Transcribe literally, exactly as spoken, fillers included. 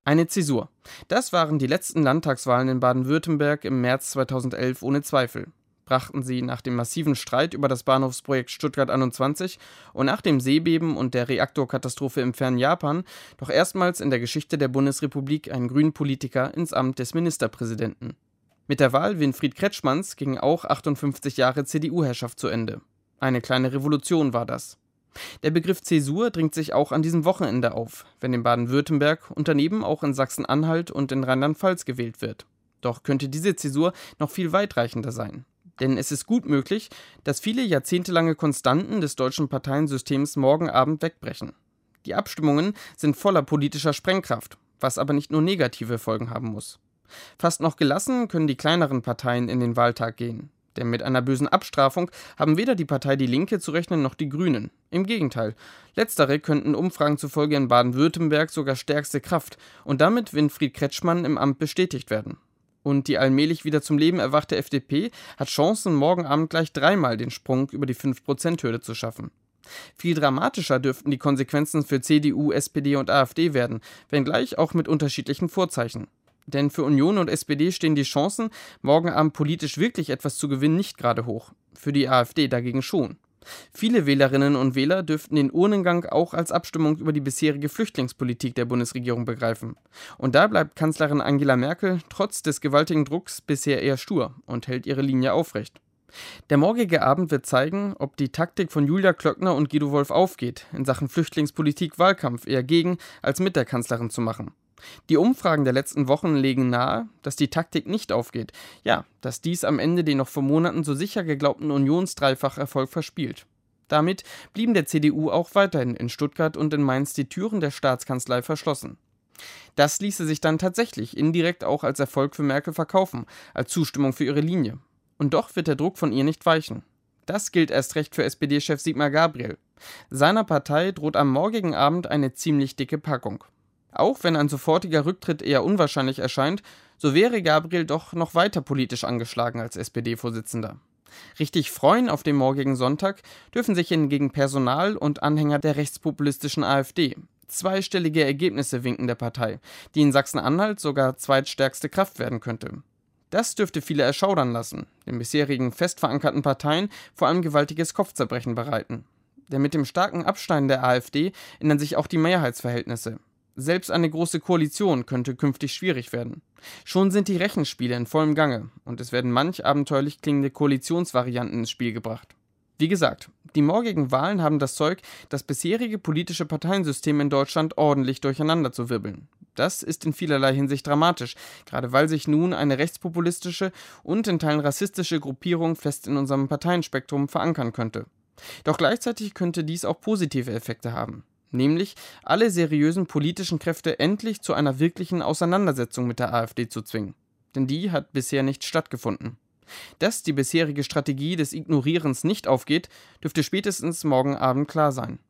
Eine Zäsur. Das waren die letzten Landtagswahlen in Baden-Württemberg im März zweitausendelf ohne Zweifel. Brachten sie nach dem massiven Streit über das Bahnhofsprojekt Stuttgart einundzwanzig und nach dem Seebeben und der Reaktorkatastrophe im fernen Japan doch erstmals in der Geschichte der Bundesrepublik einen grünen Politiker ins Amt des Ministerpräsidenten. Mit der Wahl Winfried Kretschmanns gingen auch achtundfünfzig Jahre C D U-Herrschaft zu Ende. Eine kleine Revolution war das. Der Begriff Zäsur dringt sich auch an diesem Wochenende auf, wenn in Baden-Württemberg und daneben auch in Sachsen-Anhalt und in Rheinland-Pfalz gewählt wird. Doch könnte diese Zäsur noch viel weitreichender sein. Denn es ist gut möglich, dass viele jahrzehntelange Konstanten des deutschen Parteiensystems morgen Abend wegbrechen. Die Abstimmungen sind voller politischer Sprengkraft, was aber nicht nur negative Folgen haben muss. Fast noch gelassen können die kleineren Parteien in den Wahltag gehen. Denn mit einer bösen Abstrafung haben weder die Partei Die Linke zu rechnen noch die Grünen. Im Gegenteil, letztere könnten Umfragen zufolge in Baden-Württemberg sogar stärkste Kraft und damit Winfried Kretschmann im Amt bestätigt werden. Und die allmählich wieder zum Leben erwachte F D P hat Chancen, morgen Abend gleich dreimal den Sprung über die fünf Prozent Hürde zu schaffen. Viel dramatischer dürften die Konsequenzen für C D U, S P D und AfD werden, wenngleich auch mit unterschiedlichen Vorzeichen. Denn für Union und S P D stehen die Chancen, morgen Abend politisch wirklich etwas zu gewinnen, nicht gerade hoch. Für die AfD dagegen schon. Viele Wählerinnen und Wähler dürften den Urnengang auch als Abstimmung über die bisherige Flüchtlingspolitik der Bundesregierung begreifen. Und da bleibt Kanzlerin Angela Merkel trotz des gewaltigen Drucks bisher eher stur und hält ihre Linie aufrecht. Der morgige Abend wird zeigen, ob die Taktik von Julia Klöckner und Guido Wolf aufgeht, in Sachen Flüchtlingspolitik Wahlkampf eher gegen als mit der Kanzlerin zu machen. Die Umfragen der letzten Wochen legen nahe, dass die Taktik nicht aufgeht. Ja, dass dies am Ende den noch vor Monaten so sicher geglaubten Unionsdreifacherfolg verspielt. Damit blieben der C D U auch weiterhin in Stuttgart und in Mainz die Türen der Staatskanzlei verschlossen. Das ließe sich dann tatsächlich indirekt auch als Erfolg für Merkel verkaufen, als Zustimmung für ihre Linie. Und doch wird der Druck von ihr nicht weichen. Das gilt erst recht für S P D-Chef Sigmar Gabriel. Seiner Partei droht am morgigen Abend eine ziemlich dicke Packung. Auch wenn ein sofortiger Rücktritt eher unwahrscheinlich erscheint, so wäre Gabriel doch noch weiter politisch angeschlagen als S P D-Vorsitzender. Richtig freuen auf den morgigen Sonntag dürfen sich hingegen Personal und Anhänger der rechtspopulistischen AfD. Zweistellige Ergebnisse winken der Partei, die in Sachsen-Anhalt sogar zweitstärkste Kraft werden könnte. Das dürfte viele erschaudern lassen, den bisherigen fest verankerten Parteien vor allem gewaltiges Kopfzerbrechen bereiten. Denn mit dem starken Abschneiden der AfD ändern sich auch die Mehrheitsverhältnisse. Selbst eine große Koalition könnte künftig schwierig werden. Schon sind die Rechenspiele in vollem Gange und es werden manch abenteuerlich klingende Koalitionsvarianten ins Spiel gebracht. Wie gesagt, die morgigen Wahlen haben das Zeug, das bisherige politische Parteiensystem in Deutschland ordentlich durcheinander zu wirbeln. Das ist in vielerlei Hinsicht dramatisch, gerade weil sich nun eine rechtspopulistische und in Teilen rassistische Gruppierung fest in unserem Parteienspektrum verankern könnte. Doch gleichzeitig könnte dies auch positive Effekte haben. Nämlich alle seriösen politischen Kräfte endlich zu einer wirklichen Auseinandersetzung mit der AfD zu zwingen. Denn die hat bisher nicht stattgefunden. Dass die bisherige Strategie des Ignorierens nicht aufgeht, dürfte spätestens morgen Abend klar sein.